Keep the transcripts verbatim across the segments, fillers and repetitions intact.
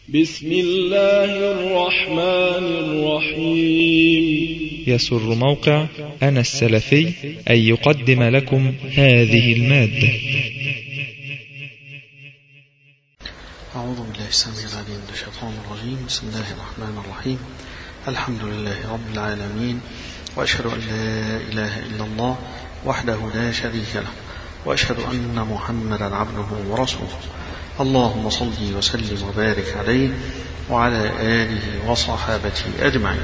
بسم الله الرحمن الرحيم. يسر موقع أنا السلفي أن يقدم لكم هذه المادة. أعوذ بالله السميع العليم من الشيطان الرجيم. بسم الله الرحمن الرحيم. الحمد لله رب العالمين، وأشهد أن لا إله إلا الله وحده لا شريك له، وأشهد أن محمدا عبده ورسوله. اللهم صل وسلم وبارك عليه وعلى آله وصحابته أجمعين.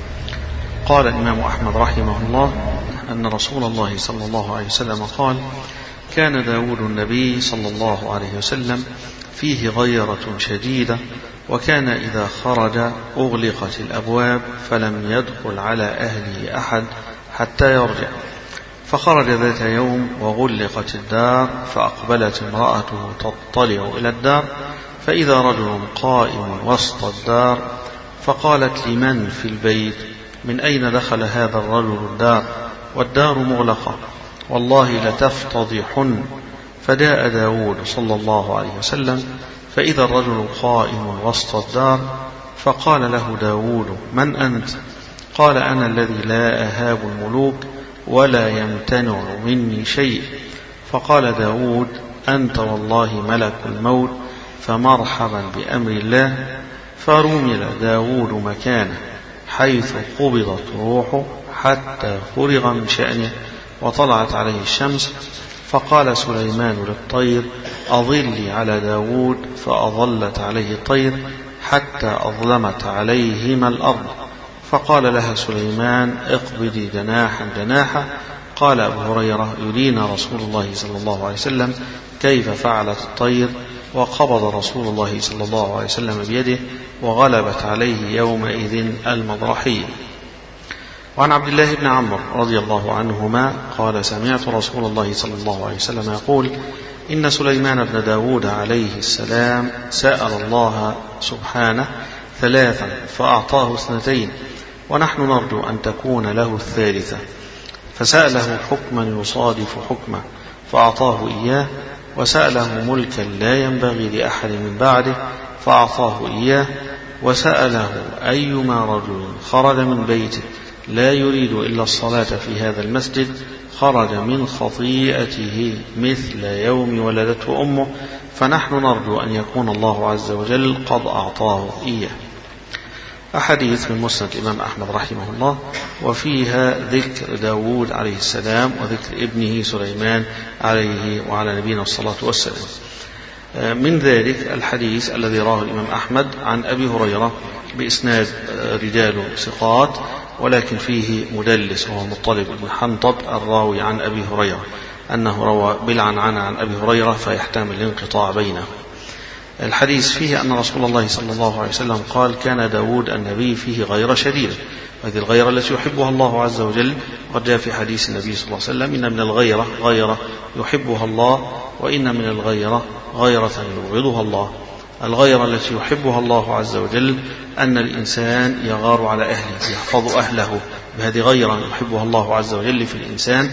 قال الإمام أحمد رحمه الله أن رسول الله صلى الله عليه وسلم قال: كان داود النبي صلى الله عليه وسلم فيه غيرة شديدة، وكان إذا خرج أغلقت الأبواب فلم يدخل على أهله أحد حتى يرجع. فخرج ذات يوم وغلقت الدار، فأقبلت امرأته تطلع إلى الدار، فإذا رجل قائم وسط الدار، فقالت: لمن في البيت؟ من أين دخل هذا الرجل الدار والدار مغلقة؟ والله لتفتضحن. فجاء داود صلى الله عليه وسلم، فإذا الرجل قائم وسط الدار، فقال له داود: من أنت؟ قال: أنا الذي لا أهاب الملوك ولا يمتنع مني شيء. فقال داود: أنت والله ملك الموت، فمرحبا بأمر الله. فرمل داود مكانه حيث قبضت روحه حتى فرغ من شأنه وطلعت عليه الشمس. فقال سليمان للطير: أظلي على داود، فأظلت عليه الطير حتى أظلمت عليهما الأرض. فقال لها سليمان: اقبضي جناحا جناحا. قال أبو هريرة: يرينا رسول الله صلى الله عليه وسلم كيف فعلت الطير، وقبض رسول الله صلى الله عليه وسلم بيده، وغلبت عليه يومئذ المضرحية. وعن عبد الله بن عمرو رضي الله عنهما قال: سمعت رسول الله صلى الله عليه وسلم يقول: إن سليمان بن داود عليه السلام سأل الله سبحانه ثلاثا فأعطاه اثنتين، ونحن نرجو أن تكون له الثالثة. فسأله حكما يصادف حكمه فأعطاه إياه، وسأله ملكا لا ينبغي لأحد من بعده فأعطاه إياه، وسأله أيما رجل خرج من بيته لا يريد إلا الصلاة في هذا المسجد خرج من خطيئته مثل يوم ولدته أمه، فنحن نرجو أن يكون الله عز وجل قد أعطاه إياه. أحاديث من مسند الإمام أحمد رحمه الله، وفيها ذكر داود عليه السلام وذكر ابنه سليمان عليه وعلى نبينا الصلاة والسلام. من ذلك الحديث الذي راه الإمام أحمد عن أبي هريرة بإسناد رجال ثقات، ولكن فيه مدلس وهو مطلب بن حنطب الراوي عن أبي هريرة، أنه روى بالعنعنة عن أبي هريرة فيحتمل الانقطاع بينه. الحديث فيه أن رسول الله صلى الله عليه وسلم قال: كان داود النبي فيه غيرة شديدة. هذه الغيرة التي يحبها الله عز وجل، قد جاء في حديث النبي صلى الله عليه وسلم: إن من الغيرة غيرة يحبها الله، وإن من الغيرة غيرة يبغضها الله. الغيرة التي يحبها الله عز وجل أن الإنسان يغار على أهله، يحفظ أهله، بهذه غيرة يحبها الله عز وجل في الإنسان.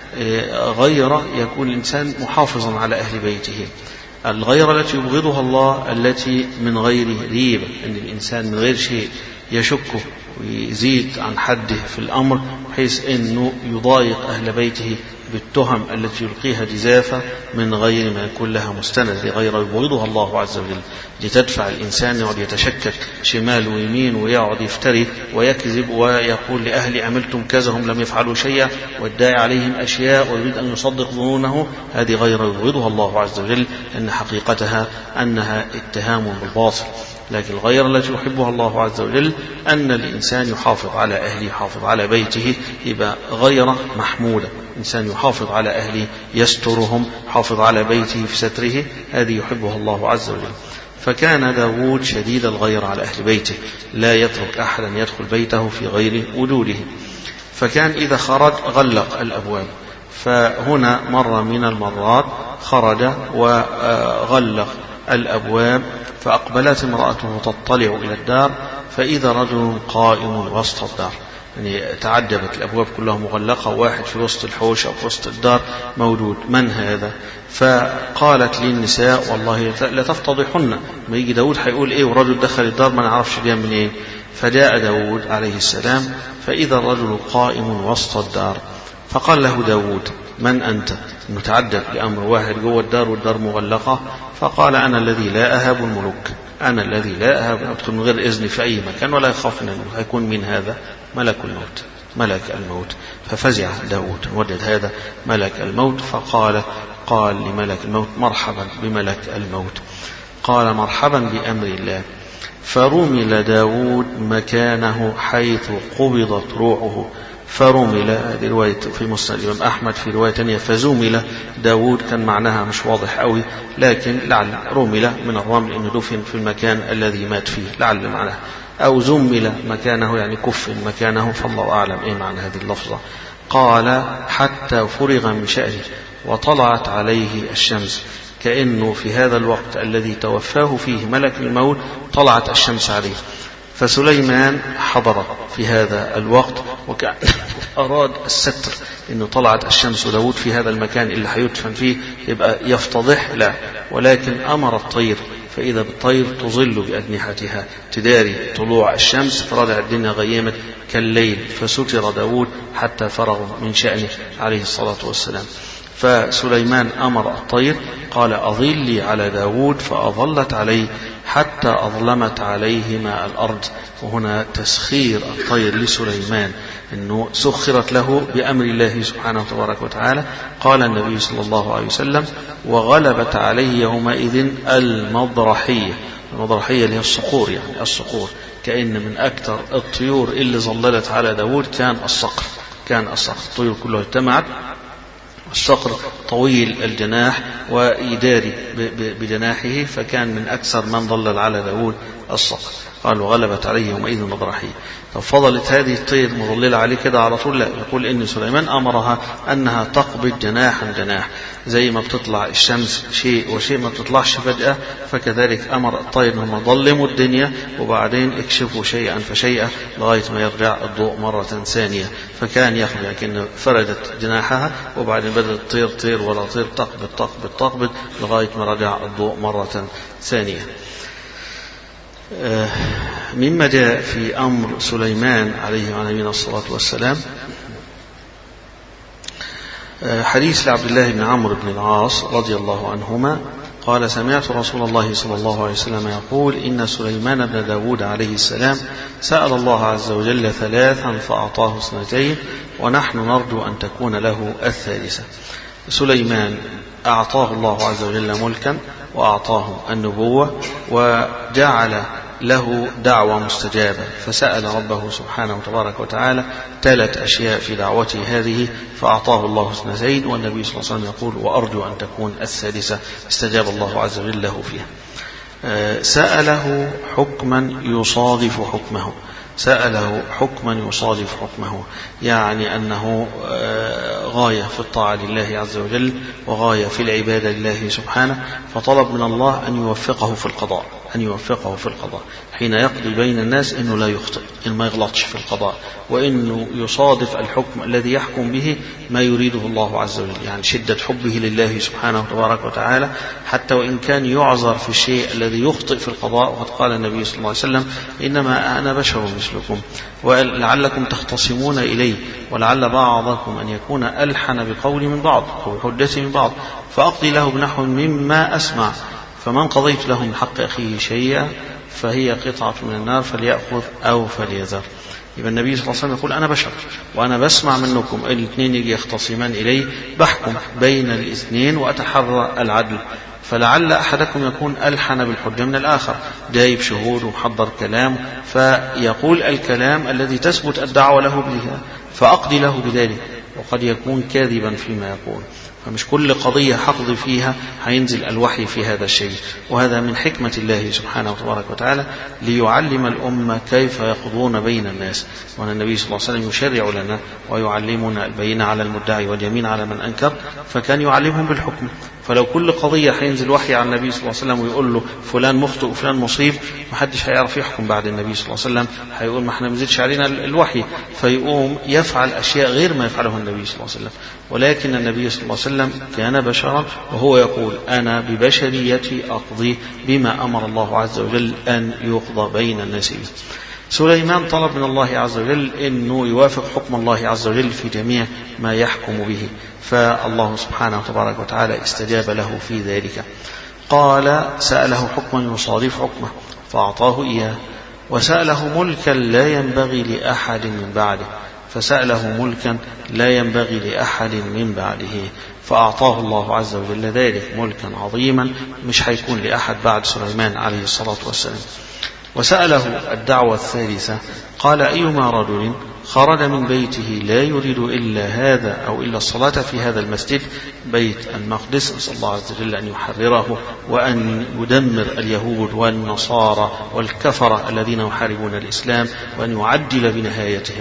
غيرة يكون الإنسان محافظا على أهل بيته. الغيرة التي يبغضها الله التي من غير ريبة، أن الإنسان من غير شيء يشكه ويزيد عن حده في الأمر بحيث أنه يضايق أهل بيته بالتهم التي يلقيها جزافة من غير ما يكون لها مستند. غير يبغضها الله عز وجل لتدفع الإنسان يقعد يتشكك شمال ويمين ويقعد يفتري ويكذب ويقول لأهل عملتم كذا هم لم يفعلوا شيئا، ويدعي عليهم أشياء ويريد أن يصدق ظنونه. هذه غير يبغضها الله عز وجل، أن حقيقتها أنها اتهام بالباطل. لكن الغيرة التي يحبها الله عز وجل أن الإنسان يحافظ على أهله، يحافظ على بيته، يبقى غيرة محمودة. إنسان يحافظ على أهله، يسترهم، يحافظ على بيته في ستره، هذه يحبها الله عز وجل. فكان داود شديد الغيرة على أهل بيته، لا يترك أحدا يدخل بيته في غير وجوده. فكان إذا خرج غلق الأبواب. فهنا مرة من المرات خرج وغلق الأبواب، فأقبلت امرأته تطلع إلى الدار، فإذا رجل قائم وسط الدار. يعني تعجبت، الأبواب كلها مغلقة، واحد في وسط الحوش أو في وسط الدار موجود، من هذا؟ فقالت للنساء والله لا تفتضحن، ما يجي داود هيقول إيه ورجل دخل الدار ما نعرفش جاء منين. فجاء داود عليه السلام فإذا الرجل قائم وسط الدار، فقال له داود من أنت؟ متعجب لأمر واحد جوه الدار والدار مغلقة. فقال أنا الذي لا أهاب الملوك، أنا الذي لا أهاب أدخل من غير إذن في أي مكان ولا يخاف من الملوك. هيكون من هذا؟ ملك الموت، ملك الموت. ففزع داود، وجد هذا ملك الموت، فقال قال لملك الموت مرحبا بملك الموت. قال مرحبا بأمر الله. فرمل داود مكانه حيث قبضت روحه، فرمل، هذه رواية في مسند الإمام أحمد، في رواية ثانية فزمل داود، كان معناها مش واضح قوي، لكن لعل رمل من الرمل إنه دفن في المكان الذي مات فيه، لعل معناها، أو زمل مكانه يعني كف مكانه، فالله أعلم إيه معنى هذه اللفظة. قال حتى فرغ من شأنه وطلعت عليه الشمس، كأنه في هذا الوقت الذي توفاه فيه ملك الموت طلعت الشمس عليه. فسليمان حضر في هذا الوقت وكان أراد الستر، إنه طلعت الشمس وداود في هذا المكان اللي هيدفن فيه يبقى يفتضح، لا، ولكن أمر الطير، فإذا بالطير تظل بأجنحتها تداري طلوع الشمس، فرجع الدنيا غيمت كالليل، فستر داود حتى فرغ من شأنه عليه الصلاة والسلام. فسليمان أمر الطير قال أظلي على داود، فأظلت عليه حتى أظلمت عليه ماء الأرض. وهنا تسخير الطير لسليمان، أنه سخرت له بأمر الله سبحانه وتبارك وتعالى. قال النبي صلى الله عليه وسلم وغلبت عليه يومئذ المضرحية. المضرحية اللي هي الصقور، يعني الصقور، كأن من أكثر الطيور اللي ظللت على داود كان الصقر، كان الصقر، الطيور كلها اجتمعت. الصقر طويل الجناح ويداري بجناحه، فكان من أكثر من ظلل على داود الصقر. قال وغلبت عليه يومئذ المضرحية. ففضلت هذه الطير مظللة عليه كده على طول؟ لا، يقول إن سليمان أمرها أنها تقبض جناحا جناح، زي ما بتطلع الشمس شيء وشيء ما بتطلعش فجأة، فكذلك أمر الطير أنهم ظلموا الدنيا وبعدين اكشفوا شيئا فشيئا لغاية ما يرجع الضوء مرة ثانية. فكان ياخذ لكن فردت جناحها وبعدين بدأت تطير طير ولا طير، تقبض تقبض تقبض لغاية ما رجع الضوء مرة ثانية. مما جاء في أمر سليمان عليه وعلى نبينا الصلاة والسلام حديث لعبد الله بن عمرو بن العاص رضي الله عنهما قال سمعت رسول الله صلى الله عليه وسلم يقول إن سليمان بن داود عليه السلام سأل الله عز وجل ثلاثا فأعطاه اثنتين ونحن نرجو أن تكون له الثالثة. سليمان أعطاه الله عز وجل ملكا وأعطاه النبوة وجعل له دعوة مستجابة، فسأل ربه سبحانه وتبارك وتعالى ثلاث أشياء في دعوته هذه فأعطاه الله اثنتين، والنبي صلى الله عليه وسلم يقول وأرجو أن تكون الثالثة، استجاب الله عز وجل له فيها. سأله حكما يصادف حكمه، سأله حكما يصادف حكمه، يعني أنه غاية في الطاعة لله عز وجل وغاية في العبادة لله سبحانه، فطلب من الله أن يوفقه في القضاء، أن يوفقه في القضاء حين يقضي بين الناس، إنه لا يخطئ، إن ما يغلطش في القضاء، وإنه يصادف الحكم الذي يحكم به ما يريده الله عز وجل، يعني شدة حبه لله سبحانه وتبارك وتعالى، حتى وإن كان يعذر في الشيء الذي يخطئ في القضاء. وقد قال النبي صلى الله عليه وسلم إنما أنا بشر مثلكم ولعلكم تختصمون إلي، ولعل بعضكم أن يكون ألحن بقول من بعض أو حجة من بعض، فأقضي له بنحو مما أسمع، فمن قضيت له من حق أخيه شيئا فهي قطعة من النار فليأخذ أو فليذر. يبقى النبي صلى الله عليه وسلم يقول أنا بشر وأنا بسمع منكم الاثنين يجي يختصمان إلي، بحكم بين الاثنين وأتحرى العدل، فلعل أحدكم يكون ألحن بالحجة من الآخر، جايب شهود ومحضر كلام، فيقول الكلام الذي تثبت الدعوة له به فأقضي له بذلك، وقد يكون كاذبا فيما يقول، فمش كل قضية حقضي فيها هينزل الوحي في هذا الشيء. وهذا من حكمة الله سبحانه وتبارك وتعالى ليعلم الأمة كيف يقضون بين الناس، وأن النبي صلى الله عليه وسلم يشرع لنا ويعلمنا البينة على المدعي واليمين على من أنكر، فكان يعلمهم بالحكم، فلو كل قضية هينزل وحي عن النبي صلى الله عليه وسلم ويقول له فلان مخطئ وفلان مصيب، محدش هيعرف يحكم بعد النبي صلى الله عليه وسلم، هيقول ما احنا منزلش علينا الوحي، فيقوم يفعل أشياء غير ما يفعله النبي صلى الله عليه وسلم. ولكن النبي صلى الله عليه وسلم كان بشرا، وهو يقول أنا ببشريتي أقضي بما أمر الله عز وجل أن يقضى بين الناس به. سليمان طلب من الله عز وجل أنه يوافق حكم الله عز وجل في جميع ما يحكم به، فالله سبحانه وتبارك وتعالى استجاب له في ذلك. قال سأله حكما يصادف حكمه فأعطاه إياه، وسأله ملكا لا ينبغي لأحد من بعده، فسأله ملكا لا ينبغي لأحد من بعده فأعطاه الله عز وجل ذلك، ملكا عظيما مش هيكون لأحد بعد سليمان عليه الصلاة والسلام. وسأله الدعوة الثالثة قال أيما رجل خرج من بيته لا يريد إلا هذا أو إلا الصلاة في هذا المسجد بيت المقدس، نسأل الله عز وجل أن يحرره وأن يدمر اليهود والنصارى والكفرة الذين يحاربون الإسلام وأن يعجل بنهايتهم.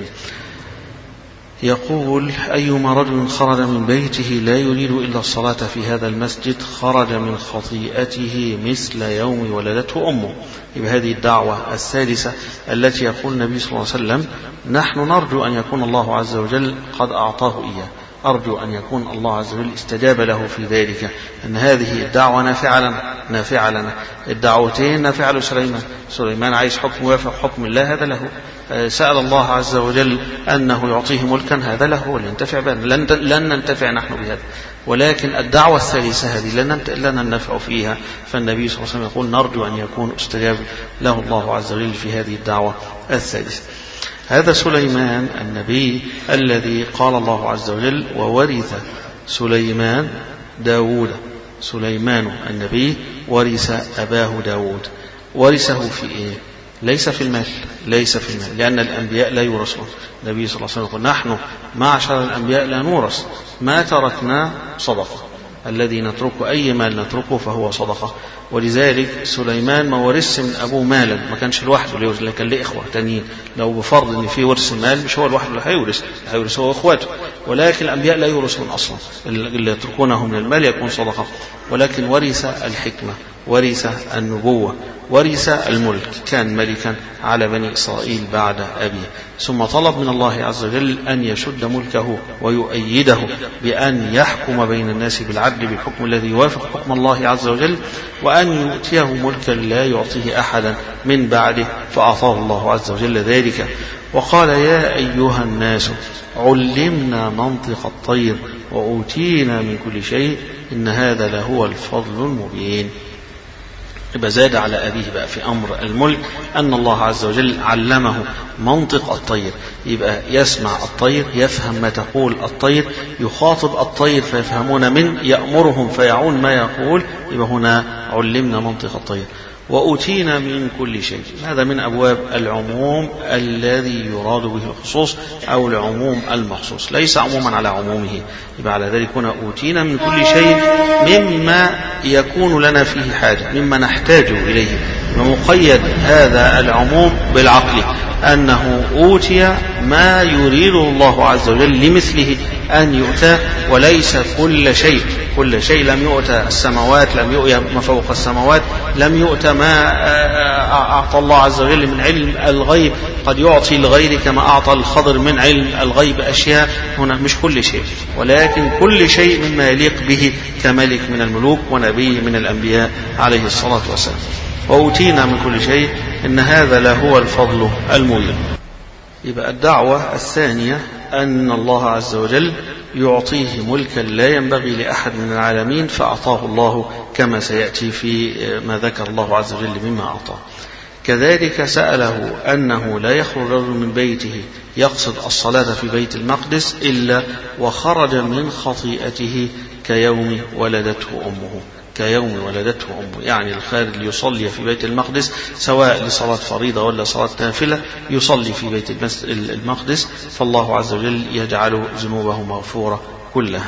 يقول أيما رجل خرج من بيته لا يريد إلا الصلاة في هذا المسجد خرج من خطيئته مثل يوم ولدته أمه. يبقى هذه الدعوة الثالثة التي يقول النبي صلى الله عليه وسلم نحن نرجو أن يكون الله عز وجل قد أعطاه إياه، أرجو أن يكون الله عز وجل استجاب له في ذلك، أن هذه الدعوة نافعة لنا نافعة لنا الدعوتين نافعة لسليمان. سليمان عايز حكم ويفق حكم الله، هذا له. سأل الله عز وجل أنه يعطيه ملكا، هذا له ولينتفع به، لن, لن ننتفع نحن بهذا. ولكن الدعوة الثالثة هذه لن ننتفع فيها، فالنبي صلى الله عليه وسلم يقول نرجو أن يكون استجاب له الله عز وجل في هذه الدعوة الثالثة. هذا سليمان النبي الذي قال الله عز وجل وورث سليمان داود. سليمان النبي ورث أباه داود. ورثه في إيه؟ ليس في المال، ليس في المال، لأن الأنبياء لا يورثون. النبي صلى الله عليه وسلم يقول نحن معشر الأنبياء لا نورث، ما تركنا صدقة، الذي نتركه أي مال نتركه فهو صدقة. ولذلك سليمان ما ورث من أبوه مالا، ما كانش لوحده، لكن له إخوة تانيين. لو بفرض أن في ورث مال مش هو لوحده اللي هيورث، هيورث هو إخواته. ولكن الأنبياء لا يورثون أصلا، اللي يتركونه من المال يكون صدقة. ولكن ورث الحكمة، ورث النبوة، ورث الملك، كان ملكا على بني إسرائيل بعد أبيه. ثم طلب من الله عز وجل أن يشد ملكه ويؤيده بأن يحكم بين الناس بالعدل بالحكم الذي يوافق حكم الله عز وجل، وأن يؤتيه ملكا لا يعطيه أحدا من بعده، فأعطاه الله عز وجل ذلك. وقال يا أيها الناس علمنا منطق الطير وأوتينا من كل شيء إن هذا لهو الفضل المبين. يبقى زاد على أبيه بقى في أمر الملك أن الله عز وجل علمه منطق الطير، يبقى يسمع الطير، يفهم ما تقول الطير، يخاطب الطير فيفهمون من، يأمرهم فيعون ما يقول. يبقى هنا علمنا منطق الطير. وأوتينا من كل شيء، هذا من أبواب العموم الذي يراد به الخصوص أو العموم المخصوص، ليس عموما على عمومه. يبقى على ذلك هنا أوتينا من كل شيء مما يكون لنا فيه حاجة، مما نحتاج إليه. ومقيد هذا العموم بالعقل، أنه أوتي ما يريد الله عز وجل لمثله أن يؤتى، وليس كل شيء. كل شيء لم يؤتى السماوات، لم يؤتى ما فوق السماوات، لم يؤتى ما أعطى الله عز وجل من علم الغيب، قد يعطي لغيره كما أعطى الخضر من علم الغيب أشياء. هنا مش كل شيء، ولكن كل شيء مما يليق به كملك من الملوك ونبي من الأنبياء عليه الصلاة والسلام. وأوتينا من كل شيء إن هذا لهو الفضل المبين. يبقى الدعوة الثانية أن الله عز وجل يعطيه ملكا لا ينبغي لأحد من العالمين، فأعطاه الله كما سيأتي في ما ذكر الله عز وجل مما أعطاه. كذلك سأله أنه لا يخرج رجل من بيته يقصد الصلاة في بيت المقدس إلا وخرج من خطيئته كيوم ولدته أمه، كيوم ولدته أمه، يعني الخارج ليصلي في بيت المقدس سواء لصلاة فريضة ولا صلاة نافلة يصلي في بيت المقدس، فالله عز وجل يجعل ذنوبه مغفورة كلها.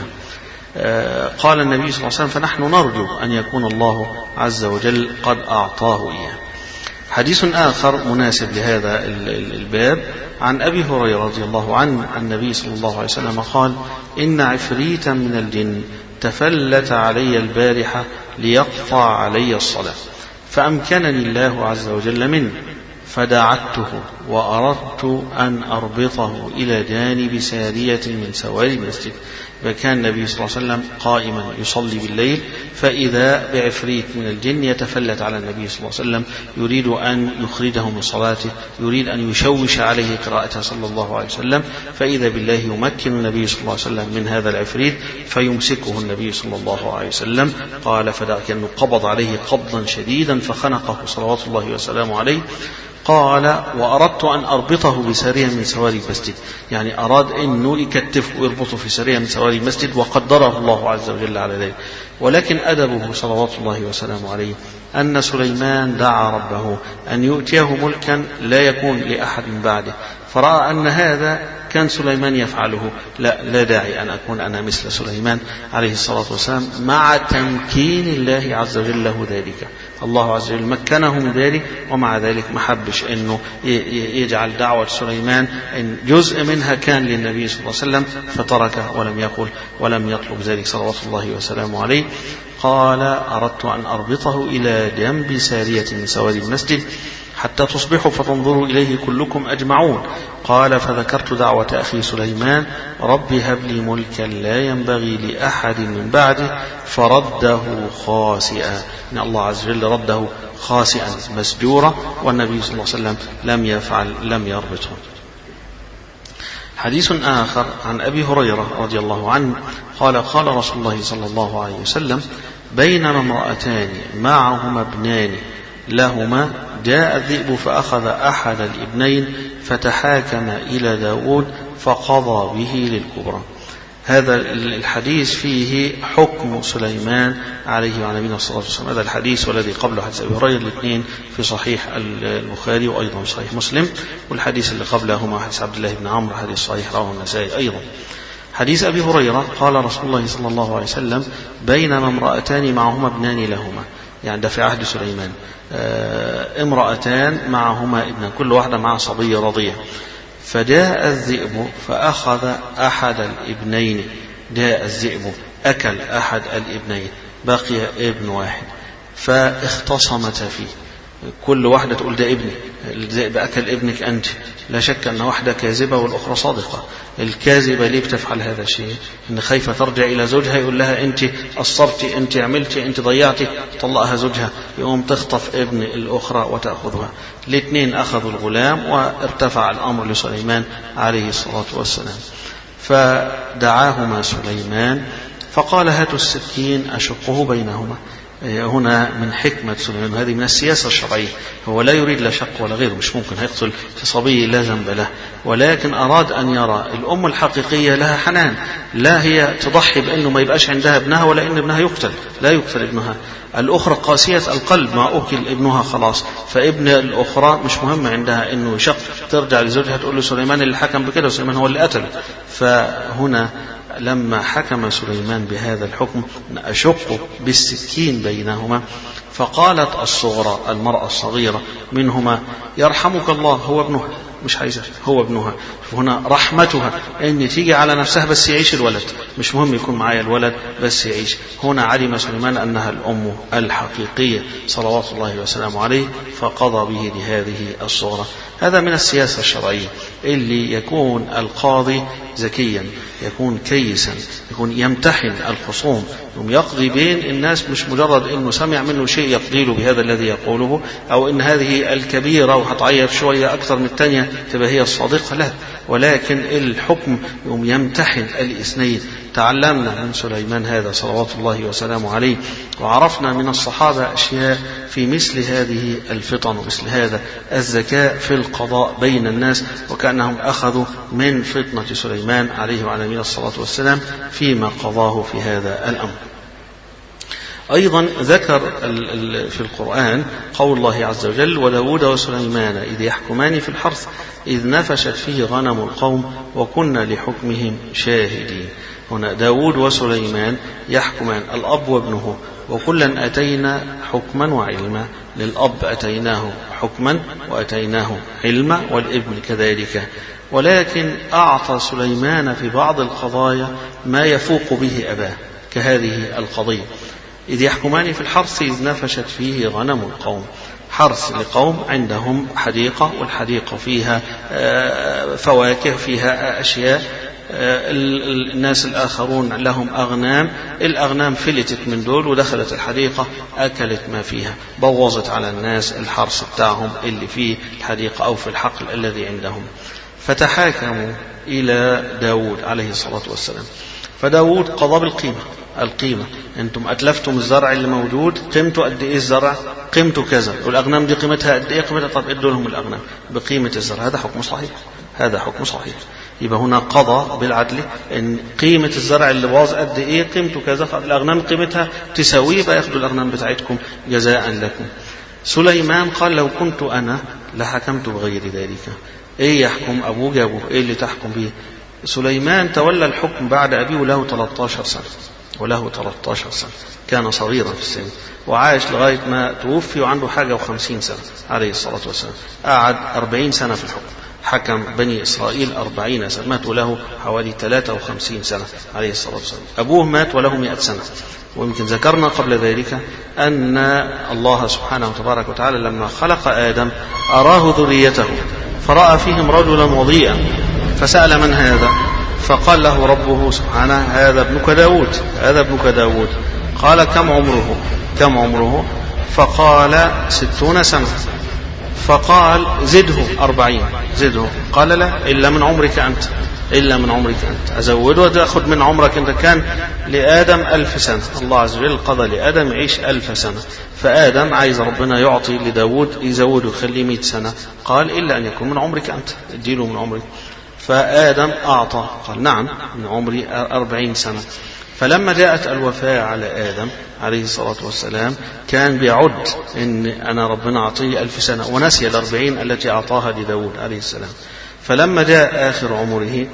قال النبي صلى الله عليه وسلم فنحن نرجو أن يكون الله عز وجل قد أعطاه إياه. حديث آخر مناسب لهذا الباب عن أبي هريرة رضي الله عنه عن النبي صلى الله عليه وسلم قال إن عفريتا من الجن تفلت علي البارحة ليقطع علي الصلاة، فأمكنني الله عز وجل منه، فدعته وأردت أن أربطه إلى جانب سارية من سواري المسجد. فكان النبي صلى الله عليه وسلم قائما يصلي بالليل، فإذا بعفريت من الجن يتفلت على النبي صلى الله عليه وسلم يريد أن يخرجه من صلاته، يريد أن يشوش عليه قراءته صلى الله عليه وسلم، فإذا بالله يمكن النبي صلى الله عليه وسلم من هذا العفريت فيمسكه النبي صلى الله عليه وسلم. قال فكأنه قبض عليه قبضا شديدا فخنقه صلوات الله وسلامه عليه. قال وأردت أن أربطه بسارية من سواري المسجد، يعني أراد أنه يكتفه ويربطه في سارية من سواري المسجد، وقدره الله عز وجل على ذلك. ولكن أدبه صلوات الله وسلامه عليه أن سليمان دعا ربه أن يؤتيه ملكا لا يكون لأحد من بعده، فرأى أن هذا كان سليمان يفعله، لا لا داعي أن أكون أنا مثل سليمان عليه الصلاة والسلام، مع تمكين الله عز وجل له ذلك. الله عز وجل مكنه من ذلك، ومع ذلك ما حبش أنه يجعل دعوة سليمان إن جزء منها كان للنبي صلى الله عليه وسلم، فتركه ولم يقل ولم يطلب ذلك صلوات الله وسلامه عليه. قال أردت أن أربطه إلى جنب سارية من سواري المسجد حتى تصبحوا فتنظروا إليه كلكم أجمعون. قال فذكرت دعوة أخي سليمان رب هب لي ملكا لا ينبغي لأحد من بعده، فرده خاسئا، إن الله عز وجل رده خاسئا مسجورا، والنبي صلى الله عليه وسلم لم يفعل لم يربطه. حديث آخر عن أبي هريرة رضي الله عنه قال قال رسول الله صلى الله عليه وسلم بينما امرأتان معهما ابنان لهما جاء الذئب فأخذ أحد الابنين فتحاكم إلى داود فقضى به للكبرى. هذا الحديث فيه حكم سليمان عليه وعلى نبينا الصلاة والسلام. هذا الحديث والذي قبله حديث أبي هريرة الاثنين في صحيح البخاري وأيضا صحيح مسلم، والحديث اللي قبلهما حديث عبد الله بن عمرو حديث صحيح رواه النسائي أيضا. حديث أبي هريرة قال رسول الله صلى الله عليه وسلم بينما امرأتان معهما ابنان لهما، يعني ده في عهد سليمان، امرأتان معهما ابنان كل واحدة مع صبي رضيع، فجاء الذئب فأخذ أحد الابنين، جاء الذئب أكل أحد الابنين بقي ابن واحد، فاختصمتا فيه، كل واحدة تقول ده ابني، الذئب أكل ابنك أنت. لا شك أن واحدة كاذبة والأخرى صادقة. الكاذبة ليه بتفعل هذا الشيء؟ إن خايفة ترجع إلى زوجها يقول لها أنت قصرتي، أنت عملتي، أنت ضيعتي، طلقها زوجها، يقوم تخطف ابن الأخرى وتأخذها. الاثنين أخذوا الغلام وارتفع الأمر لسليمان عليه الصلاة والسلام، فدعاهما سليمان فقال هاتوا السكين أشقه بينهما. هنا من حكمة سليمان، هذه من السياسة الشرعية، هو لا يريد لا شق ولا غيره، مش ممكن هيقتل في صبي لا ذنب له، ولكن أراد أن يرى الأم الحقيقية لها حنان، لا هي تضحي بأنه ما يبقاش عندها ابنها ولا إن ابنها يقتل، لا يقتل ابنها. الأخرى قاسية القلب، ما أكل ابنها خلاص، فابن الأخرى مش مهم عندها إنه يشق، ترجع لزوجها تقول له سليمان اللي حكم بكده وسليمان هو اللي قتل. فهنا لما حكم سليمان بهذا الحكم أشق بالسكين بينهما، فقالت الصغرى المرأة الصغيرة منهما يرحمك الله هو ابنها، مش عايزة هو ابنها. هنا رحمتها ان تيجي على نفسها بس يعيش الولد، مش مهم يكون معايا الولد بس يعيش. هنا علم سليمان انها الام الحقيقية صلوات الله وسلامه عليه، فقضى به لهذه الصغرى. هذا من السياسة الشرعية، اللي يكون القاضي ذكيا، يكون كيسا، يكون يمتحن الخصوم، يقضي بين الناس، مش مجرد انه سمع منه شيء يقضي له بهذا الذي يقوله، او ان هذه الكبيرة وهتعيط شوية اكثر من الثانية تبقى هي الصادقة، لا، ولكن الحكم يمتحن الاثنين. تعلمنا من سليمان هذا صلوات الله وسلامه عليه، وعرفنا من الصحابة أشياء في مثل هذه الفطن ومثل هذا الذكاء في القضاء بين الناس، وكأنهم أخذوا من فطنة سليمان عليه وعلى نبينا الصلاة والسلام فيما قضاه في هذا الأمر. أيضا ذكر في القرآن قول الله عز وجل وداود وسليمان إذ يحكمان في الحرث إذ نفشت فيه غنم القوم وكنا لحكمهم شاهدين. هنا داود وسليمان يحكمان، الأب وابنه، وكلا أتينا حكما وعلما، للأب أتيناه حكما وأتيناه علما والابن كذلك، ولكن أعطى سليمان في بعض القضايا ما يفوق به أباه، كهذه القضية. إذ يحكمان في الحرث إذ نفشت فيه غنم القوم. حرث لقوم عندهم حديقة، والحديقة فيها فواكه، فيها أشياء. الناس الآخرون لهم أغنام، الأغنام فلتت من دول ودخلت الحديقة أكلت ما فيها، بوظت على الناس الحرث بتاعهم اللي فيه الحديقة أو في الحقل الذي عندهم. فتحاكموا إلى داود عليه الصلاة والسلام، فداود قضى بالقيمة. القيمة أنتم أتلفتم الزرع اللي موجود، قيمته قد إيه الزرع؟ قيمته كذا، والأغنام دي قيمتها قد إيه؟ قيمتها طب ادوا لهم الأغنام بقيمة الزرع. هذا حكم صحيح، هذا حكم صحيح. يبقى هنا قضى بالعدل إن قيمة الزرع اللي باظ قد إيه؟ قيمته كذا، الأغنام قيمتها تساويه، يبقى ياخدوا الأغنام بتاعتكم جزاء لكم. سليمان قال لو كنت أنا لحكمت بغير ذلك. إيه يحكم أبوه؟ جابوه إيه اللي تحكم به؟ سليمان تولى الحكم بعد أبيه وله ثلاثة عشر سنة، وله ثلاثة عشر سنة، كان صغيرا في السن وعايش لغاية ما توفي وعنده حاجة وخمسين سنة عليه الصلاة والسلام. قعد أربعين سنة في الحكم، حكم بني إسرائيل أربعين سنة، مات وله حوالي ثلاثة وخمسين سنة عليه الصلاة والسلام. أبوه مات وله مئة سنة. ويمكن ذكرنا قبل ذلك أن الله سبحانه وتبارك وتعالى لما خلق آدم أراه ذريته فرأى فيهم رجلا وضيئا، فسأل من هذا؟ فقال له ربه سبحانه هذا ابنك داود، هذا ابنك داود. قال كم عمره؟ كم عمره؟ فقال ستون سنة. فقال زده أربعين، زده. قال لا، إلا من عمرك أنت، إلا من عمرك أنت، أزود وتأخذ من عمرك أنت. كان لآدم ألف سنة، الله عز وجل قضى لآدم يعيش ألف سنة، فآدم عايز ربنا يعطي لداود يزوده يخليه مئة سنة، قال إلا أن يكون من عمرك أنت، اديله من عمرك. فآدم أعطى، قال نعم من عمري أربعين سنة. فلما جاءت الوفاة على آدم عليه الصلاة والسلام كان بيعد إن أنا ربنا أعطيه ألف سنة، ونسي الأربعين التي أعطاها لداود عليه السلام. فلما جاء آخر عمره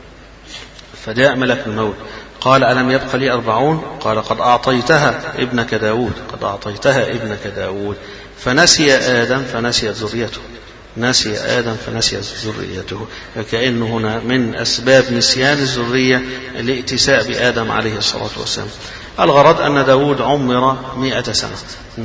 فجاء ملك الموت قال ألم يبق لي أربعون؟ قال قد أعطيتها ابنك داود، قد أعطيتها ابنك داود. فنسي آدم فنسيت ذريته، نسي آدم فنسيت ذريته. كأنه هنا من أسباب نسيان الذرية الائتساء بآدم عليه الصلاة والسلام. الغرض أن داود عمر مئة سنة،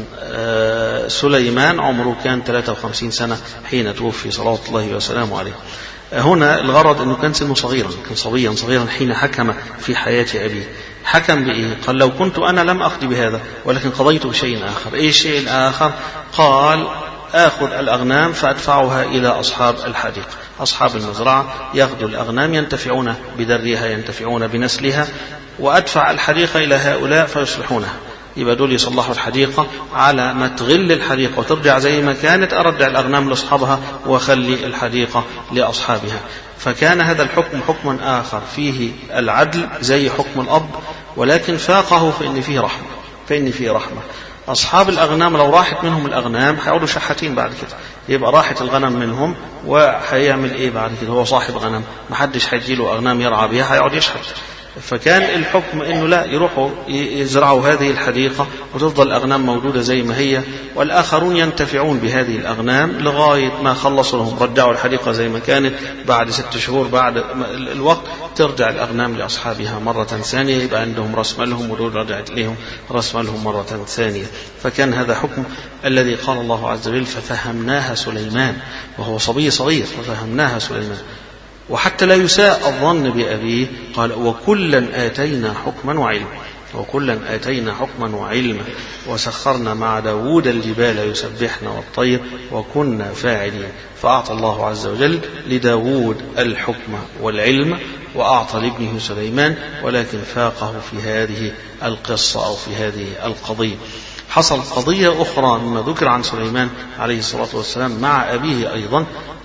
سليمان عمره كان ثلاثة وخمسين سنة حين توفي صلوات الله وسلامه عليه. هنا الغرض أنه كان سنه صغيرا، كان صبيا صغيرا حين حكم في حياة أبيه. حكم بإيه؟ قال لو كنت أنا لم أقضي بهذا ولكن قضيت بشيء آخر. إيه الشيء الآخر؟ قال آخذ الأغنام فأدفعها إلى أصحاب الحديقة، أصحاب المزرعة يأخذوا الأغنام ينتفعون بدرها، ينتفعون بنسلها، وأدفع الحديقة إلى هؤلاء فيصلحونها. يبقى دول يصلحوا الحديقة على ما تغل الحديقة وترجع زي ما كانت، أرجع الأغنام لأصحابها وخلي الحديقة لأصحابها. فكان هذا الحكم حكم آخر فيه العدل زي حكم الأب، ولكن فاقه فإن فيه رحمة، فإن فيه رحمة. أصحاب الأغنام لو راحت منهم الأغنام هيعودوا شحاتين بعد كده، يبقى راحت الغنم منهم وهيعمل إيه بعد كده؟ هو صاحب غنم محدش هيجيله أغنام يرعى بها، هيقعد يشحت. فكان الحكم إنه لا، يروحوا يزرعوا هذه الحديقة وتفضل الأغنام موجودة زي ما هي، والآخرون ينتفعون بهذه الأغنام لغاية ما خلصوا لهم، رجعوا الحديقة زي ما كانت. بعد ست شهور بعد الوقت ترجع الأغنام لأصحابها مرة ثانية، يبقى عندهم رأس مالهم ودول رجعت لهم رأس مالهم مرة ثانية. فكان هذا حكم الذي قال الله عز وجل ففهمناها سليمان وهو صبي صغير، ففهمناها سليمان. وحتى لا يساء الظن بأبيه قال وكلا آتينا حكما وعلما، وكلا آتينا حكما وعلما وسخرنا مع داود الجبال يسبحن والطير وكنا فاعلين. فأعطى الله عز وجل لداود الحكم والعلم وأعطى لابنه سليمان، ولكن فاقه في هذه القصة أو في هذه القضية. حصل قضية أخرى مما ذكر عن سليمان عليه الصلاة والسلام مع أبيه أيضا،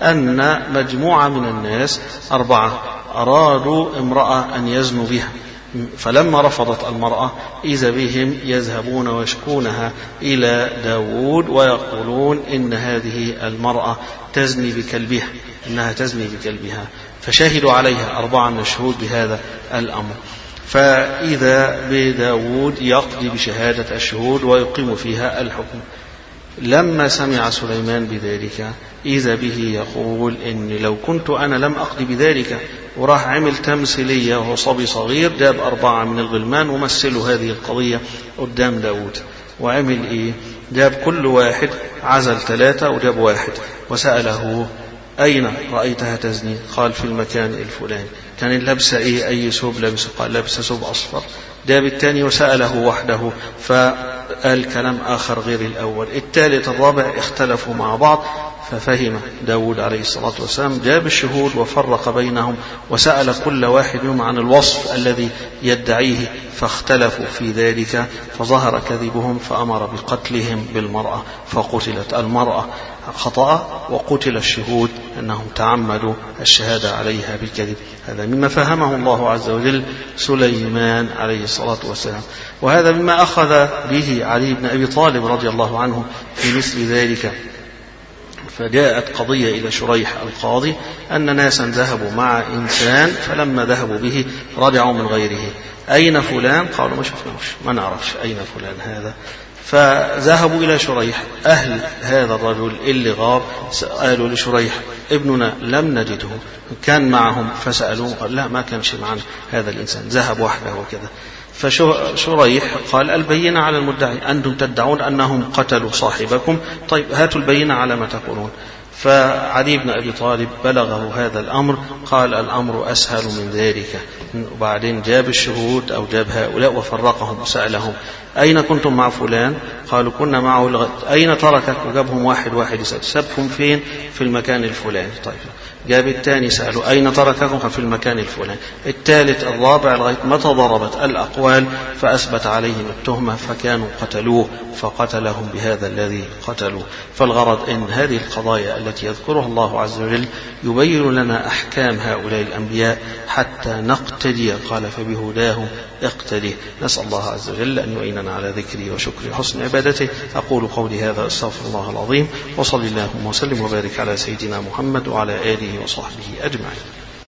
أن مجموعة من الناس أربعة أرادوا امرأة أن يزنوا بها، فلما رفضت المرأة إذا بهم يذهبون ويشكونها إلى داود ويقولون إن هذه المرأة تزني بكلبها، إنها تزني بكلبها. فشهدوا عليها أربعة من الشهود بهذا الأمر. فإذا بداود يقضي بشهادة الشهود ويقيم فيها الحكم. لما سمع سليمان بذلك إذا به يقول إن لو كنت أنا لم أقضي بذلك، وراح عمل تمثيلية وهو صبي صغير، جاب أربعة من الغلمان ومثلوا هذه القضية قدام داود. وعمل إيه؟ جاب كل واحد عزل ثلاثة وجاب واحد وسأله أين رأيتها تزني؟ قال في المكان الفلاني. كان لابسة إيه؟ أي ثوب لابسه؟ قال لابسه ثوب أصفر. جاب الثاني وسأله وحده فقال كلام آخر غير الأول. الثالث الرابع اختلفوا مع بعض ففهم داود عليه الصلاة والسلام، جاب الشهود وفرق بينهم وسأل كل واحد منهم عن الوصف الذي يدعيه، فاختلفوا في ذلك فظهر كذبهم فأمر بقتلهم بالمرأة فقتلت المرأة خطأ، وقتل الشهود أنهم تعمدوا الشهادة عليها بالكذب. هذا مما فهمه الله عز وجل سليمان عليه الصلاة والسلام، وهذا مما أخذ به علي بن أبي طالب رضي الله عنه في مثل ذلك. فجاءت قضية إلى شريح القاضي أن ناسا ذهبوا مع إنسان، فلما ذهبوا به رجعوا من غيره. أين فلان؟ قالوا ما شفناش، ما نعرفش أين فلان هذا. فذهبوا إلى شريح أهل هذا الرجل اللي غاب، قالوا لشريح ابننا لم نجده، كان معهم؟ فسألوه قال لا ما كانش معنا هذا الإنسان، ذهب وحده وكذا. فشريح قال البينة على المدعي، أنتم تدعون أنهم قتلوا صاحبكم، طيب هاتوا البينة على ما تقولون. فعلي بن أبي طالب بلغه هذا الأمر، قال الأمر أسهل من ذلك. وبعدين جاب الشهود أو جاب هؤلاء وفرقهم وسألهم أين كنتم مع فلان؟ قالوا كنا معه لغد. أين تركك؟ وجابهم واحد واحد يسأل سبكم فين؟ في المكان الفلاني. طيب جاب الثاني سألوا أين ترككم؟ في المكان الفلاني. الثالث الرابع لغاية ما تضربت الأقوال فأثبت عليهم التهمة فكانوا قتلوه فقتلهم بهذا الذي قتلوه. فالغرض إن هذه القضايا التي يذكرها الله عز وجل يبين لنا أحكام هؤلاء الأنبياء حتى نقتدي، قال فبهداه اقتدي. نسأل الله عز وجل أن يعيننا على ذكره وشكره وحسن عبادته. أقول قولي هذا أستغفر الله العظيم، وصلى اللهم وسلم وبارك على سيدنا محمد وعلى آله وصحبه أجمعين.